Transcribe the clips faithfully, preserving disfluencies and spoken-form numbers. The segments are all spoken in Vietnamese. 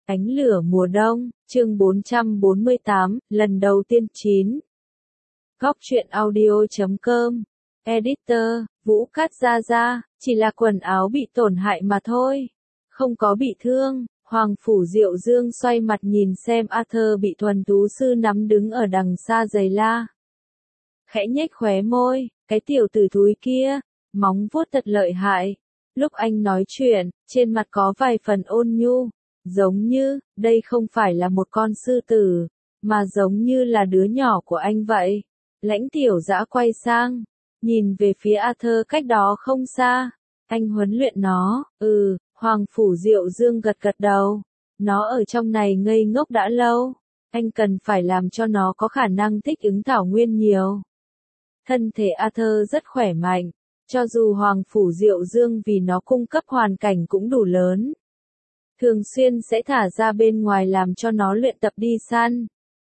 Ánh lửa mùa đông, chương bốn trăm bốn mươi tám, lần đầu tiên chín. Góc truyện audio chấm com. Editor, Vũ Cát Gia Gia, chỉ là quần áo bị tổn hại mà thôi. Không có bị thương. Hoàng Phủ Diệu Dương xoay mặt nhìn xem Arthur bị thuần thú sư nắm đứng ở đằng xa giày la. Khẽ nhếch khóe môi, cái tiểu tử thúi kia, móng vuốt thật lợi hại. Lúc anh nói chuyện, trên mặt có vài phần ôn nhu, giống như, đây không phải là một con sư tử, mà giống như là đứa nhỏ của anh vậy. Lãnh Tiểu Dã quay sang, nhìn về phía Arthur cách đó không xa. Anh huấn luyện nó, ừ, Hoàng Phủ Diệu Dương gật gật đầu. Nó ở trong này ngây ngốc đã lâu, anh cần phải làm cho nó có khả năng thích ứng thảo nguyên nhiều. Thân thể Arthur rất khỏe mạnh, cho dù Hoàng Phủ Diệu Dương vì nó cung cấp hoàn cảnh cũng đủ lớn. Thường xuyên sẽ thả ra bên ngoài làm cho nó luyện tập đi săn.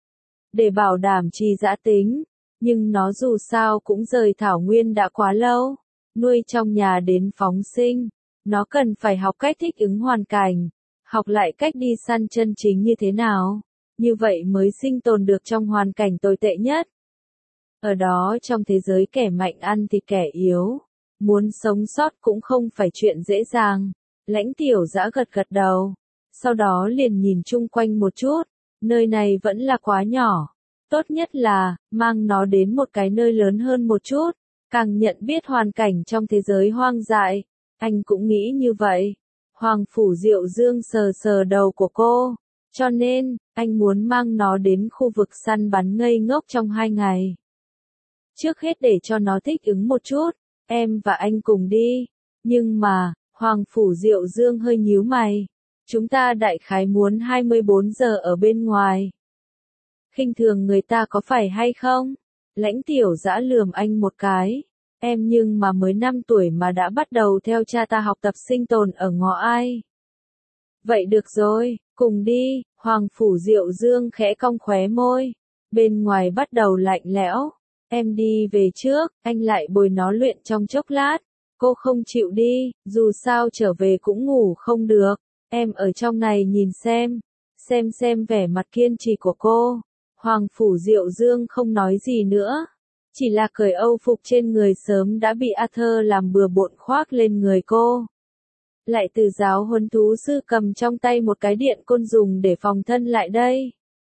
Để bảo đảm trì dã tính, nhưng nó dù sao cũng rời thảo nguyên đã quá lâu, nuôi trong nhà đến phóng sinh. Nó cần phải học cách thích ứng hoàn cảnh, học lại cách đi săn chân chính như thế nào, như vậy mới sinh tồn được trong hoàn cảnh tồi tệ nhất. Ở đó trong thế giới kẻ mạnh ăn thịt kẻ yếu, muốn sống sót cũng không phải chuyện dễ dàng. Lãnh Tiểu Dã gật gật đầu, sau đó liền nhìn chung quanh một chút, nơi này vẫn là quá nhỏ. Tốt nhất là, mang nó đến một cái nơi lớn hơn một chút, càng nhận biết hoàn cảnh trong thế giới hoang dại. Anh cũng nghĩ như vậy. Hoàng Phủ Diệu Dương sờ sờ đầu của cô, cho nên, anh muốn mang nó đến khu vực săn bắn ngây ngốc trong hai ngày. Trước hết để cho nó thích ứng một chút, em và anh cùng đi. Nhưng mà, Hoàng Phủ Diệu Dương hơi nhíu mày. Chúng ta đại khái muốn hai mươi bốn giờ ở bên ngoài. Khinh thường người ta có phải hay không? Lãnh Tiểu Dã lườm anh một cái. Em nhưng mà mới năm tuổi mà đã bắt đầu theo cha ta học tập sinh tồn ở ngõ ai. Vậy được rồi, cùng đi. Hoàng Phủ Diệu Dương khẽ cong khóe môi. Bên ngoài bắt đầu lạnh lẽo. Em đi về trước, anh lại bồi nó luyện trong chốc lát. Cô không chịu đi, dù sao trở về cũng ngủ không được. Em ở trong này nhìn xem, xem xem vẻ mặt kiên trì của cô. Hoàng Phủ Diệu Dương không nói gì nữa, chỉ là cởi âu phục trên người sớm đã bị Arthur làm bừa bộn khoác lên người cô. Lại từ giáo huấn thú sư cầm trong tay một cái điện côn dùng để phòng thân lại đây.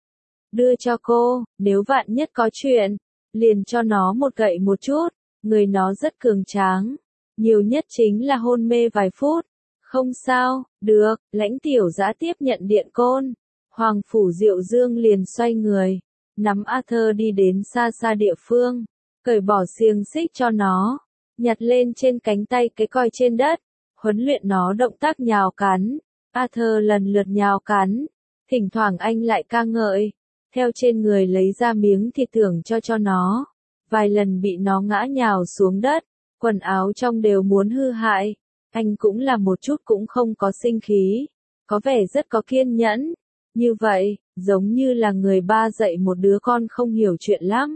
Đưa cho cô, nếu vạn nhất có chuyện, liền cho nó một gậy một chút, người nó rất cường tráng. Nhiều nhất chính là hôn mê vài phút. Không sao, được, Lãnh Tiểu Dã tiếp nhận điện côn. Hoàng Phủ Diệu Dương liền xoay người, nắm Arthur đi đến xa xa địa phương, cởi bỏ xiềng xích cho nó, nhặt lên trên cánh tay cái còi trên đất, huấn luyện nó động tác nhào cắn. Arthur lần lượt nhào cắn, thỉnh thoảng anh lại ca ngợi, theo trên người lấy ra miếng thịt thưởng cho cho nó. Vài lần bị nó ngã nhào xuống đất, quần áo trong đều muốn hư hại. Anh cũng là một chút cũng không có sinh khí, có vẻ rất có kiên nhẫn. Như vậy, giống như là người ba dạy một đứa con không hiểu chuyện lắm.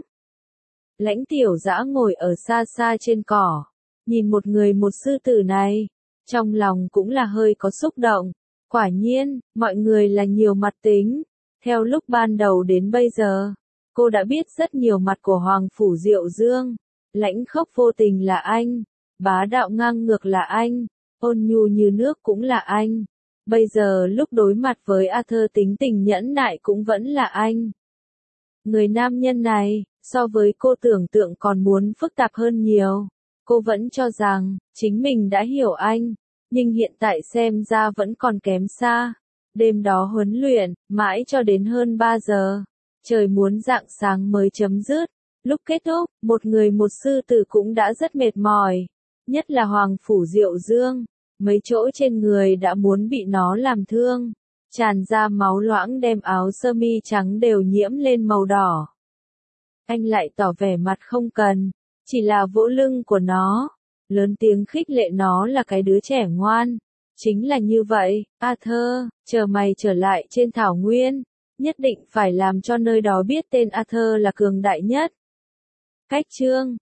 Lãnh Tiểu Dã ngồi ở xa xa trên cỏ, nhìn một người một sư tử này, trong lòng cũng là hơi có xúc động. Quả nhiên, mọi người là nhiều mặt tính. Theo lúc ban đầu đến bây giờ, cô đã biết rất nhiều mặt của Hoàng Phủ Diệu Dương. Lãnh khốc vô tình là anh, bá đạo ngang ngược là anh, ôn nhu như nước cũng là anh. Bây giờ lúc đối mặt với Arthur tính tình nhẫn nại cũng vẫn là anh. Người nam nhân này, so với cô tưởng tượng còn muốn phức tạp hơn nhiều. Cô vẫn cho rằng, chính mình đã hiểu anh, nhưng hiện tại xem ra vẫn còn kém xa. Đêm đó huấn luyện, mãi cho đến hơn ba giờ. Trời muốn rạng sáng mới chấm dứt. Lúc kết thúc, một người một sư tử cũng đã rất mệt mỏi. Nhất là Hoàng Phủ Diệu Dương. Mấy chỗ trên người đã muốn bị nó làm thương, tràn ra máu loãng đem áo sơ mi trắng đều nhiễm lên màu đỏ. Anh lại tỏ vẻ mặt không cần, chỉ là vỗ lưng của nó, lớn tiếng khích lệ nó là cái đứa trẻ ngoan. Chính là như vậy, Arthur, chờ mày trở lại trên thảo nguyên, nhất định phải làm cho nơi đó biết tên Arthur là cường đại nhất. Cách chương